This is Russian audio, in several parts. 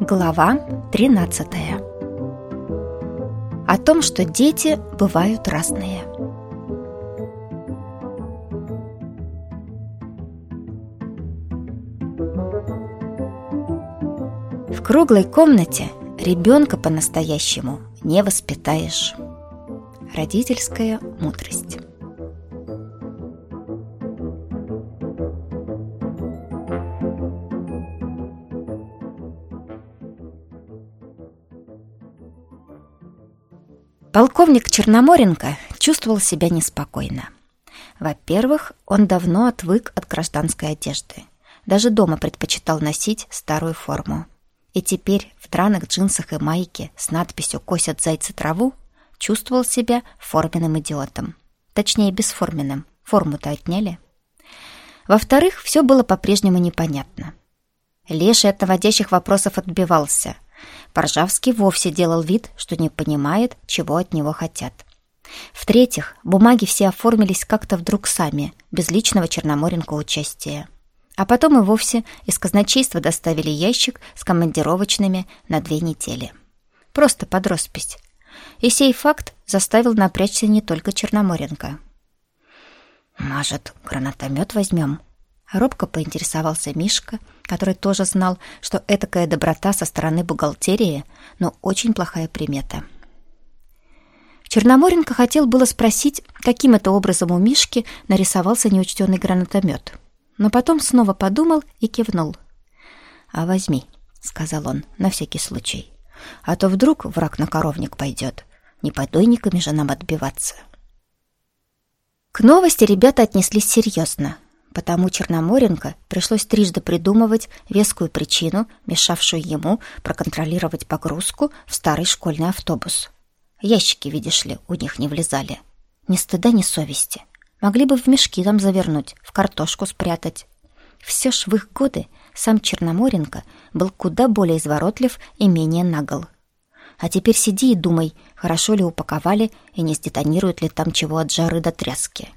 Глава 13. О том, что дети бывают разные. В круглой комнате ребенка по-настоящему не воспитаешь. Родительская мудрость. Полковник Черноморенко чувствовал себя неспокойно. Во-первых, он давно отвык от гражданской одежды. Даже дома предпочитал носить старую форму. И теперь в драных джинсах и майке с надписью «Косят зайцы траву» чувствовал себя форменным идиотом. Точнее, бесформенным. Форму-то отняли. Во-вторых, все было по-прежнему непонятно. Леший от наводящих вопросов отбивался. Поржавский вовсе делал вид, что не понимает, чего от него хотят. В-третьих, бумаги все оформились как-то вдруг сами, без личного Черноморенко участия. А потом и вовсе из казначейства доставили ящик с командировочными на 2 недели. Просто под роспись. И сей факт заставил напрячься не только Черноморенко. «Может, гранатомет возьмем?» Робко поинтересовался Мишка, который тоже знал, что этакая доброта со стороны бухгалтерии, но очень плохая примета. Черноморенко хотел было спросить, каким это образом у Мишки нарисовался неучтенный гранатомет, но потом снова подумал и кивнул. «А возьми», — сказал он, — «на всякий случай. А то вдруг враг на коровник пойдет. Не подойниками же нам отбиваться». К новости ребята отнеслись серьезно. Потому Черноморенко пришлось трижды придумывать вескую причину, мешавшую ему проконтролировать погрузку в старый школьный автобус. Ящики, видишь ли, у них не влезали. Ни стыда, ни совести. Могли бы в мешки там завернуть, в картошку спрятать. Все ж в их годы сам Черноморенко был куда более изворотлив и менее нагл. А теперь сиди и думай, хорошо ли упаковали и не сдетонирует ли там чего от жары до тряски.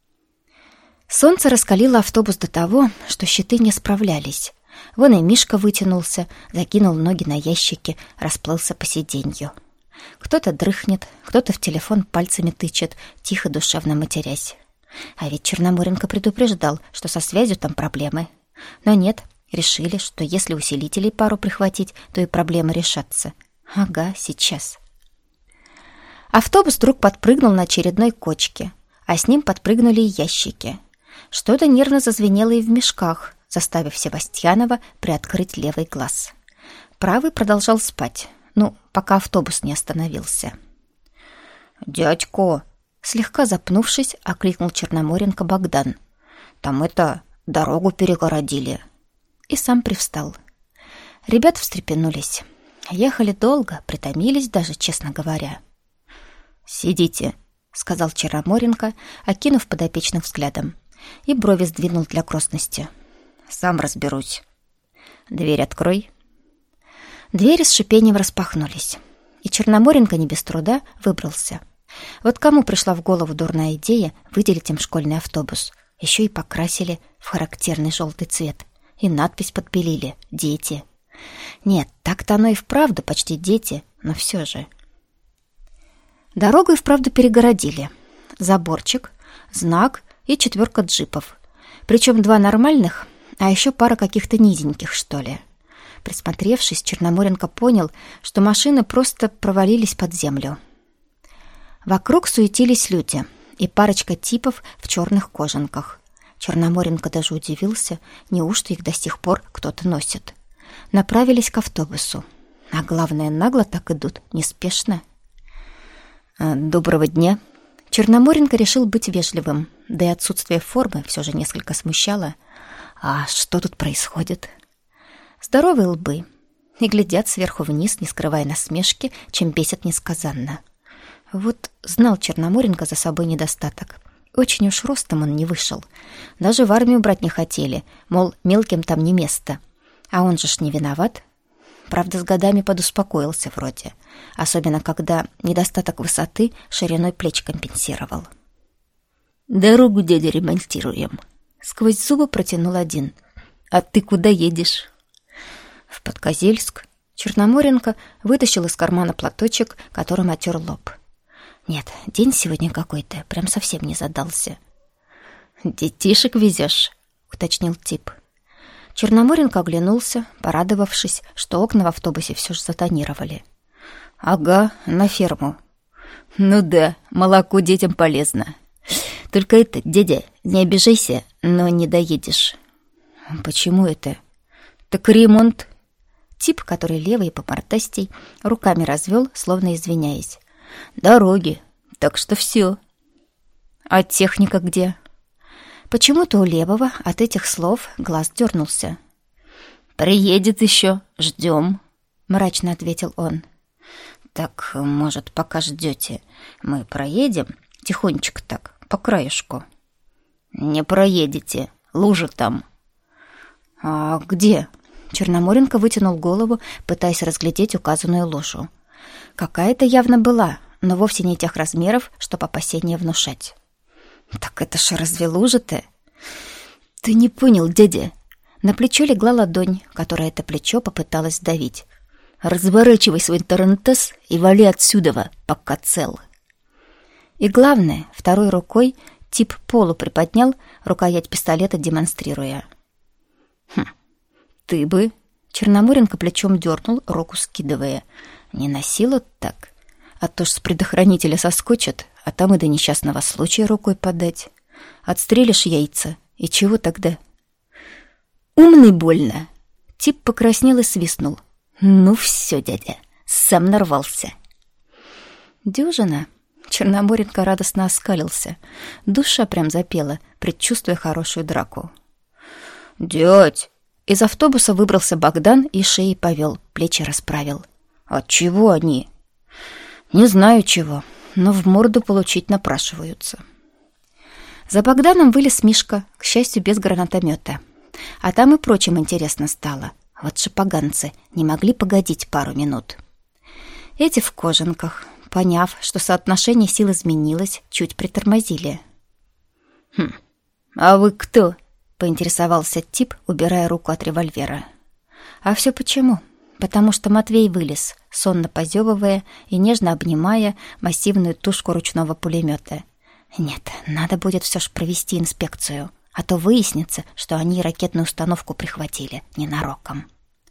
Солнце раскалило автобус до того, что щиты не справлялись. Вон и Мишка вытянулся, закинул ноги на ящики, расплылся по сиденью. Кто-то дрыхнет, кто-то в телефон пальцами тычет, тихо душевно матерясь. А ведь Черноморенко предупреждал, что со связью там проблемы. Но нет, решили, что если усилителей пару прихватить, то и проблемы решатся. Ага, сейчас. Автобус вдруг подпрыгнул на очередной кочке, а с ним подпрыгнули и ящики. Что-то нервно зазвенело и в мешках, заставив Севастьянова приоткрыть левый глаз. Правый продолжал спать, пока автобус не остановился. «Дядько!» — слегка запнувшись, окликнул Черноморенко Богдан. «Там дорогу перегородили». И сам привстал. Ребята встрепенулись. Ехали долго, притомились даже, честно говоря. «Сидите», — сказал Черноморенко, окинув подопечных взглядом, и брови сдвинул для грозности. «Сам разберусь. Дверь открой». Двери с шипением распахнулись, и Черноморенко не без труда выбрался. Вот кому пришла в голову дурная идея выделить им школьный автобус? Еще и покрасили в характерный желтый цвет, и надпись подпилили «Дети». Нет, так-то оно и вправду почти дети, но все же. Дорогу и вправду перегородили. Заборчик, знак и 4 джипов. Причем 2 нормальных, а еще пара каких-то низеньких, что ли. Присмотревшись, Черноморенко понял, что машины просто провалились под землю. Вокруг суетились люди и парочка типов в черных кожанках. Черноморенко даже удивился, неужто их до сих пор кто-то носит. Направились к автобусу. А главное, нагло так идут, неспешно. «Доброго дня!» Черноморенко решил быть вежливым, да и отсутствие формы все же несколько смущало. А что тут происходит? Здоровые лбы. И глядят сверху вниз, не скрывая насмешки, чем бесят несказанно. Вот знал Черноморенко за собой недостаток. Очень уж ростом он не вышел. Даже в армию брать не хотели, мол, мелким там не место. А он же ж не виноват. Правда, с годами подуспокоился вроде. Особенно, когда недостаток высоты шириной плеч компенсировал. «Дорогу, дядя, ремонтируем», — сквозь зубы протянул один. «А ты куда едешь?» «В Подкозельск». Черноморенко вытащил из кармана платочек, которым отер лоб. Нет, день сегодня какой-то, прям совсем не задался. «Детишек везешь?» — уточнил тип. Черноморенко оглянулся, порадовавшись, что окна в автобусе все же затонировали. «Ага, на ферму». «Ну да, молоко детям полезно. Только это, дядя, не обижайся, но не доедешь». «Почему это?» «Так ремонт». Тип, который левый и помортастей, руками развел, словно извиняясь. «Дороги, так что все». «А техника где?» Почему-то у левого от этих слов глаз дернулся. «Приедет еще, ждем», — мрачно ответил он. «Так, может, пока ждете, мы проедем тихонечко так, по краешку?» «Не проедете, лужа там». «А где?» Черноморенко вытянул голову, пытаясь разглядеть указанную лужу. Какая-то явно была, но вовсе не тех размеров, чтобы опасения внушать. «Так это ж разве лужа-то?» «Ты не понял, дядя». На плечо легла ладонь, которая это плечо попыталась сдавить. «Разворачивай свой тарантас и вали отсюда, пока цел». И главное, второй рукой тип полу приподнял, рукоять пистолета демонстрируя. «Ты бы...» Черноморенко плечом дернул, руку скидывая. «Не на силу так. А то ж с предохранителя соскочат, а там и до несчастного случая рукой подать. Отстрелишь яйца, и чего тогда?» «Умный больно!» Тип покраснел и свистнул. «Ну все, дядя, сам нарвался». «Дюжина?» Черноморенко радостно оскалился. Душа прям запела, предчувствуя хорошую драку. «Дядь!» Из автобуса выбрался Богдан и шеей повел, плечи расправил. «От чего они?» «Не знаю чего, но в морду получить напрашиваются». За Богданом вылез Мишка, к счастью, без гранатомета. А там и прочим интересно стало. Вот же поганцы не могли погодить пару минут. Эти в кожанках, поняв, что соотношение сил изменилось, чуть притормозили. «А вы кто?» — поинтересовался тип, убирая руку от револьвера. А все почему? Потому что Матвей вылез, сонно позевывая и нежно обнимая массивную тушку ручного пулемета. Нет, надо будет все ж провести инспекцию, а то выяснится, что они ракетную установку прихватили ненароком.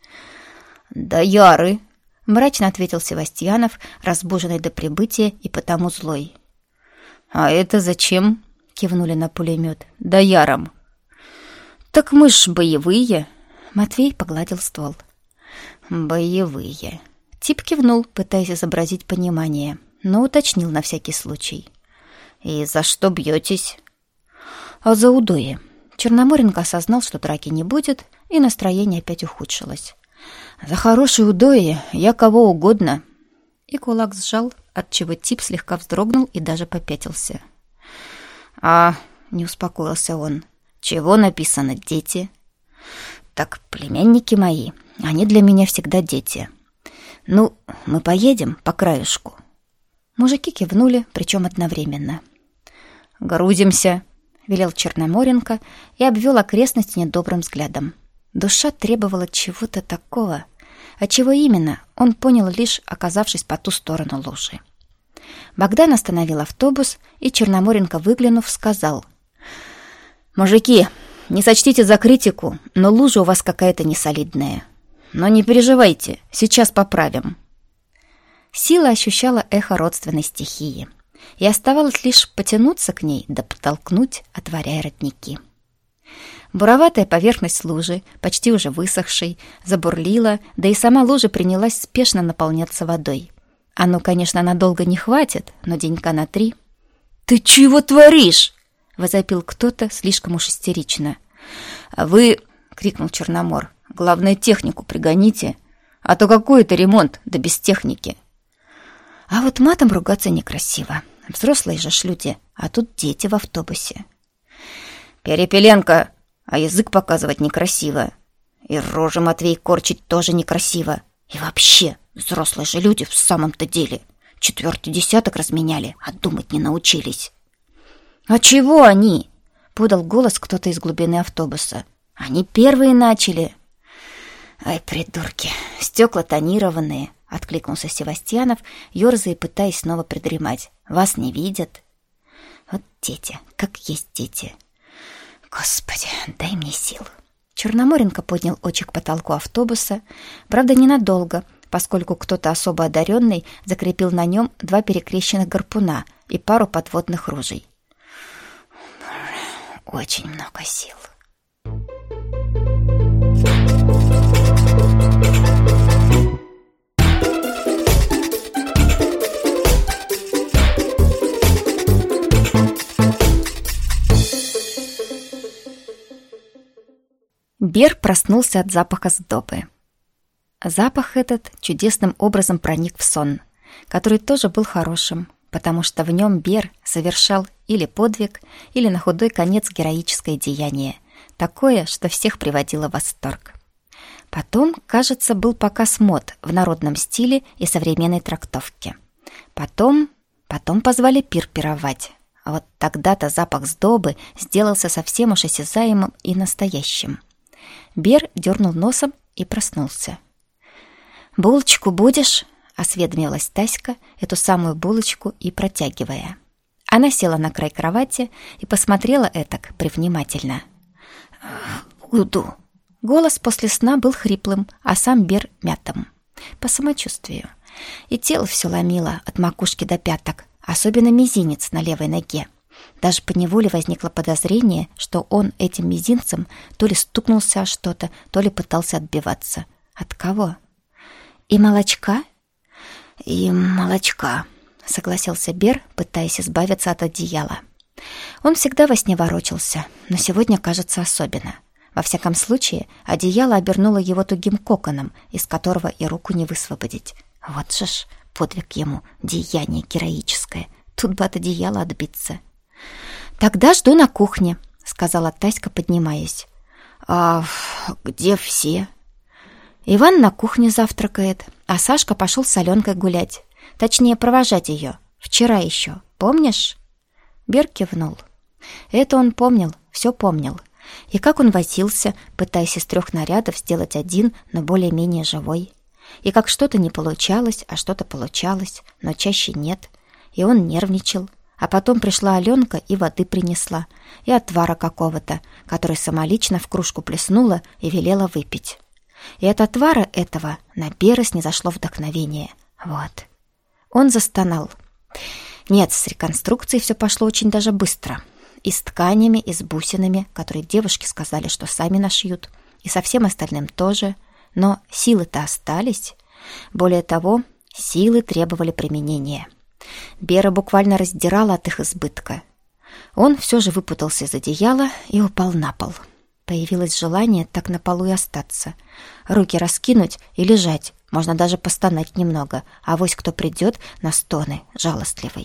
«Дояры!» — мрачно ответил Севастьянов, разбуженный до прибытия и потому злой. «А это зачем?» — кивнули на пулемет. «Доярам!» «Так мы ж боевые!» — Матвей погладил ствол. «Боевые!» — тип кивнул, пытаясь изобразить понимание, но уточнил на всякий случай. «И за что бьетесь?» «А за удои». Черноморенко осознал, что драки не будет, и настроение опять ухудшилось. «За хорошие удои я кого угодно». И кулак сжал, отчего тип слегка вздрогнул и даже попятился. «А...» — не успокоился он. «Чего написано «дети»?» «Так, племянники мои, они для меня всегда дети. Ну, мы поедем по краешку». Мужики кивнули, причем одновременно. «Грузимся», — велел Черноморенко и обвел окрестности недобрым взглядом. Душа требовала чего-то такого, а чего именно, он понял, лишь оказавшись по ту сторону лужи. Богдан остановил автобус, и Черноморенко, выглянув, сказал: «Мужики, не сочтите за критику, но лужа у вас какая-то несолидная. Но не переживайте, сейчас поправим». Сила ощущала эхо родственной стихии, и оставалось лишь потянуться к ней да подтолкнуть, отворяя родники. Буроватая поверхность лужи, почти уже высохшей, забурлила, да и сама лужа принялась спешно наполняться водой. Оно, конечно, надолго не хватит, но денька на 3. «Ты чего творишь?» — возопил кто-то слишком уж истерично. «А вы...» — крикнул Черномор. «Главное, технику пригоните, а то какой это ремонт, да без техники». А вот матом ругаться некрасиво. Взрослые же ж люди, а тут дети в автобусе. «Перепеленка, а язык показывать некрасиво. И рожи, Матвей, корчить тоже некрасиво. И вообще, взрослые же люди в самом-то деле. 4-й десяток разменяли, а думать не научились». «А чего они?» — подал голос кто-то из глубины автобуса. «Они первые начали». «Ай, придурки, стекла тонированные», — откликнулся Севастьянов, ерзая и пытаясь снова придремать. «Вас не видят?» «Вот дети, как есть дети. Господи, дай мне сил». Черноморенко поднял очи к потолку автобуса, правда, ненадолго, поскольку кто-то особо одаренный закрепил на нем 2 перекрещенных гарпуна и пару подводных ружей. Очень много сил. Бер проснулся от запаха сдобы. Запах этот чудесным образом проник в сон, который тоже был хорошим, потому что в нем Бер совершал или подвиг, или на худой конец героическое деяние, такое, что всех приводило в восторг. Потом, кажется, был показ мод в народном стиле и современной трактовке. Потом позвали пир пировать. А вот тогда-то запах сдобы сделался совсем уж осязаемым и настоящим. Бер дернул носом и проснулся. «Булочку будешь?» — осведомилась Таська, эту самую булочку и протягивая. Она села на край кровати и посмотрела этак привнимательно. «Буду». Голос после сна был хриплым, а сам Бер мятым. По самочувствию. И тело все ломило от макушки до пяток, особенно мизинец на левой ноге. Даже поневоле возникло подозрение, что он этим мизинцем то ли стукнулся о что-то, то ли пытался отбиваться. От кого? «И молочка?» «И молочка», — согласился Бер, пытаясь избавиться от одеяла. Он всегда во сне ворочался, но сегодня, кажется, особенно. Во всяком случае, одеяло обернуло его тугим коконом, из которого и руку не высвободить. Вот же ж, подвиг ему, деяние героическое. Тут бы от одеяла отбиться. «Тогда жду на кухне», — сказала Таська, поднимаясь. «А где все?» «Иван на кухне завтракает, а Сашка пошел с Аленкой гулять. Точнее, провожать ее. Вчера еще. Помнишь?» Бер кивнул. Это он помнил, все помнил. И как он возился, пытаясь из 3 нарядов сделать один, но более-менее живой. И как что-то не получалось, а что-то получалось, но чаще нет. И он нервничал. А потом пришла Аленка и воды принесла, и отвара какого-то, который самолично в кружку плеснула и велела выпить. И от отвара этого на Бера снизошло вдохновение. Вот. Он застонал. Нет, с реконструкцией все пошло очень даже быстро. И с тканями, и с бусинами, которые девушки сказали, что сами нашьют, и со всем остальным тоже. Но силы-то остались. Более того, силы требовали применения. Бера буквально раздирала от их избытка. Он все же выпутался из одеяла и упал на пол. Появилось желание так на полу и остаться. Руки раскинуть и лежать, можно даже постонать немного, авось кто придет на стоны жалостливый.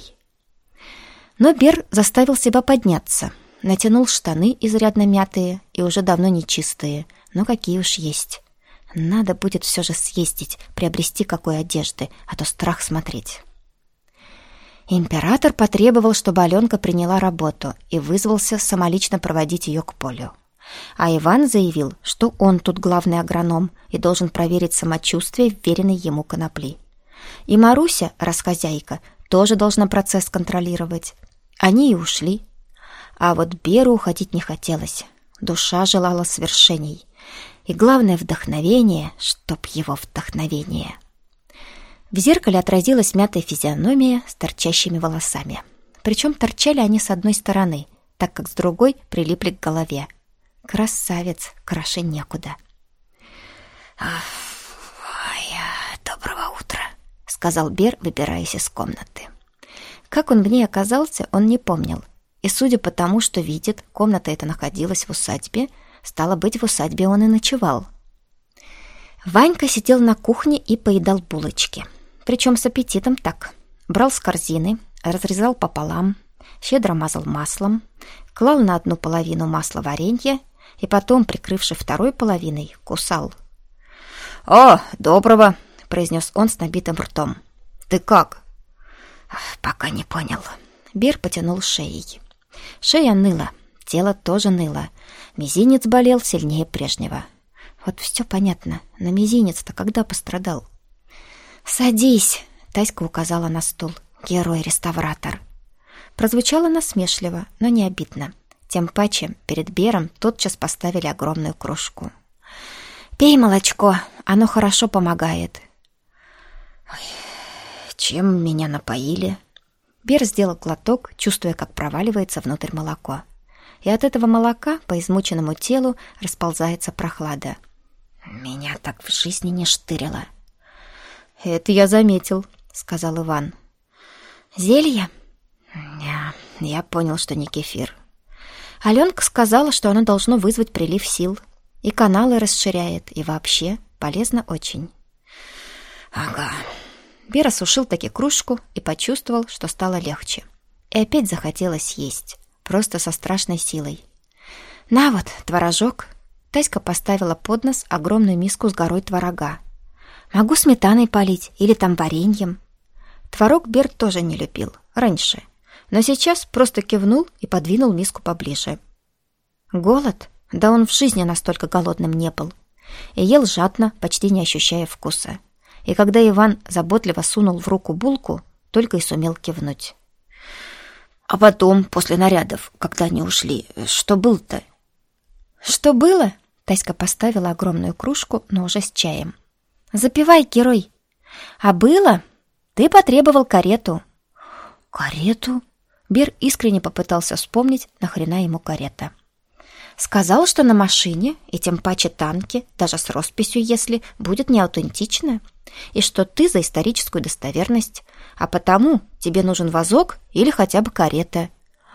Но Бер заставил себя подняться, натянул штаны изрядно мятые и уже давно нечистые, но какие уж есть. Надо будет все же съездить, приобрести какой одежды, а то страх смотреть. Император потребовал, чтобы Аленка приняла работу и вызвался самолично проводить ее к полю. А Иван заявил, что он тут главный агроном и должен проверить самочувствие вверенной ему конопли. И Маруся, раз хозяйка, тоже должна процесс контролировать. Они и ушли. А вот Беру уходить не хотелось. Душа желала свершений. И главное — вдохновение, чтоб его вдохновение. В зеркале отразилась мятая физиономия с торчащими волосами. Причем торчали они с одной стороны, так как с другой прилипли к голове. Красавец, краше некуда. «Доброго утра», — сказал Бер, выбираясь из комнаты. Как он в ней оказался, он не помнил. И судя по тому, что видит, комната эта находилась в усадьбе, стало быть, в усадьбе он и ночевал. Ванька сидел на кухне и поедал булочки. Причем с аппетитом так. Брал с корзины, разрезал пополам, щедро мазал маслом, клал на одну половину масла варенье и потом, прикрывши второй половиной, кусал. «О, доброго!» — произнес он с набитым ртом. «Ты как?» «Пока не понял». Бер потянул шеей. Шея ныла, тело тоже ныло. Мизинец болел сильнее прежнего. Вот все понятно, но мизинец-то когда пострадал? «Садись!» — Таська указала на стул. «Герой-реставратор!» Прозвучало насмешливо, но не обидно. Тем паче перед Бером тотчас поставили огромную кружку. «Пей молочко, оно хорошо помогает». «Ой, чем меня напоили?» Бер сделал глоток, чувствуя, как проваливается внутрь молоко. И от этого молока по измученному телу расползается прохлада. «Меня так в жизни не штырило». «Это я заметил», — сказал Иван. «Зелье?» Я понял, что не кефир. Аленка сказала, что оно должно вызвать прилив сил. И каналы расширяет, и вообще полезно очень. Ага. Бер осушил таки кружку и почувствовал, что стало легче. И опять захотелось есть, просто со страшной силой. «На вот, творожок». Таська поставила под нос огромную миску с горой творога. «Могу сметаной полить или там вареньем». Творог Бер тоже не любил, раньше. Но сейчас просто кивнул и подвинул миску поближе. Голод? Да он в жизни настолько голодным не был. И ел жадно, почти не ощущая вкуса. И когда Иван заботливо сунул в руку булку, только и сумел кивнуть. «А потом, после нарядов, когда они ушли, что было-то?» «Что было?» Таська поставила огромную кружку, но уже с чаем. «Запивай, герой!» «А было? Ты потребовал карету». «Карету?» Бер искренне попытался вспомнить, нахрена ему карета. «Сказал, что на машине, и тем паче танке, даже с росписью, если, будет неаутентично, и что ты за историческую достоверность, а потому тебе нужен вазок или хотя бы карета».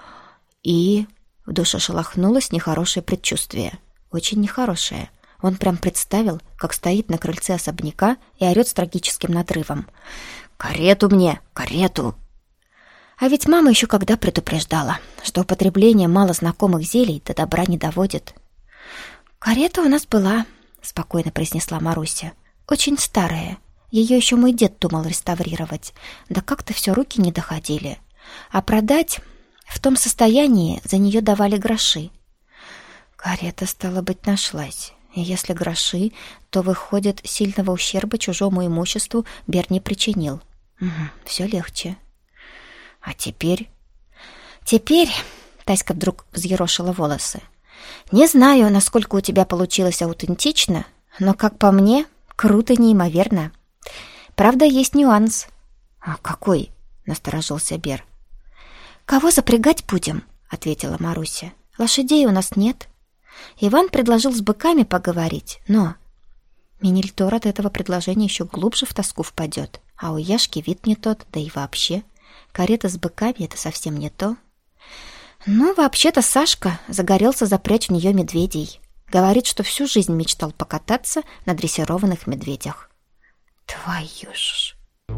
И в душе шелохнулось нехорошее предчувствие, очень нехорошее. Он прям представил, как стоит на крыльце особняка и орет с трагическим надрывом: «Карету мне, карету!» А ведь мама еще когда предупреждала, что употребление малознакомых зелий до добра не доводит. «Карета у нас была», — спокойно произнесла Маруся. «Очень старая. Ее еще мой дед думал реставрировать. Да как-то все руки не доходили. А продать в том состоянии за нее давали гроши». Карета, стало быть, нашлась. И если гроши, то, выходит, сильного ущерба чужому имуществу Бер не причинил. Все легче. А теперь... Теперь... Таська вдруг взъерошила волосы. «Не знаю, насколько у тебя получилось аутентично, но, как по мне, круто и неимоверно. Правда, есть нюанс». «А какой?» — насторожился Бер. «Кого запрягать будем?» — ответила Маруся. «Лошадей у нас нет». Иван предложил с быками поговорить, но... Минильтор от этого предложения еще глубже в тоску впадет, а у Яшки вид не тот, да и вообще... Карета с быками — это совсем не то. Ну, вообще-то Сашка загорелся запрячь в нее медведей. Говорит, что всю жизнь мечтал покататься на дрессированных медведях. Твою ж...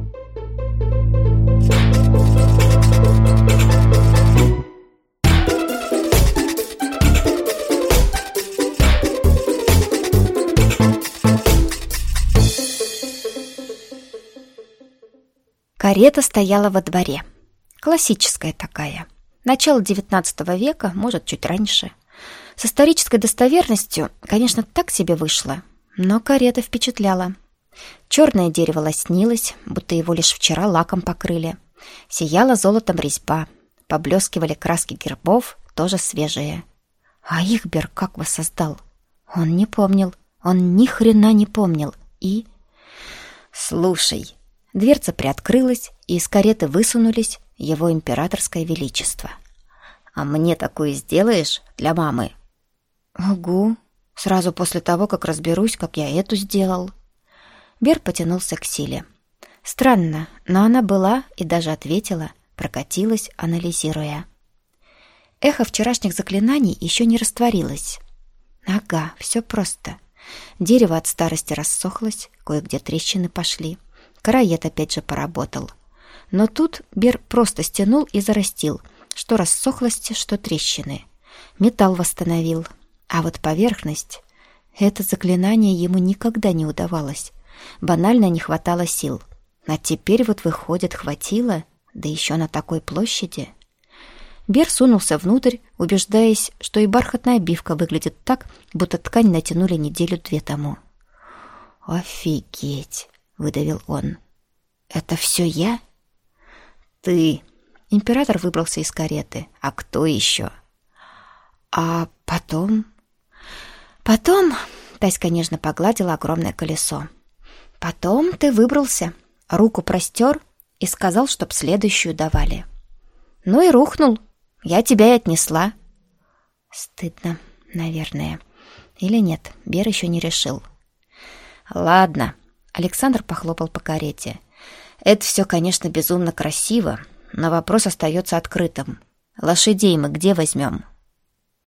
Карета стояла во дворе. Классическая такая. Начало XIX века, может, чуть раньше. С исторической достоверностью, конечно, так себе вышло, но карета впечатляла. Черное дерево лоснилось, будто его лишь вчера лаком покрыли. Сияла золотом резьба, поблескивали краски гербов, тоже свежие. А их Бер как воссоздал? Он не помнил, он ни хрена не помнил. И... «Слушай...» Дверца приоткрылась, и из кареты высунулись его императорское величество. «А мне такое сделаешь для мамы?» «Угу, сразу после того, как разберусь, как я эту сделал». Бер потянулся к Силе. Странно, но она была и даже ответила, прокатилась, анализируя. Эхо вчерашних заклинаний еще не растворилось. Ага, все просто. Дерево от старости рассохлось, кое-где трещины пошли. Караед опять же поработал. Но тут Бер просто стянул и зарастил, что рассохлости, что трещины. Металл восстановил. А вот поверхность... Это заклинание ему никогда не удавалось. Банально не хватало сил. А теперь вот выходит, хватило, да еще на такой площади. Бер сунулся внутрь, убеждаясь, что и бархатная обивка выглядит так, будто ткань натянули неделю-две тому. «Офигеть!» — выдавил он. «Это все я?» «Ты!» Император выбрался из кареты. «А кто еще?» «А потом...» «Потом...» — Таська нежно погладила огромное колесо. «Потом ты выбрался, руку простер и сказал, чтоб следующую давали. Ну и рухнул. Я тебя и отнесла». Стыдно, наверное. Или нет, Бер еще не решил. «Ладно», — Александр похлопал по карете. «Это все, конечно, безумно красиво, но вопрос остается открытым. Лошадей мы где возьмем?»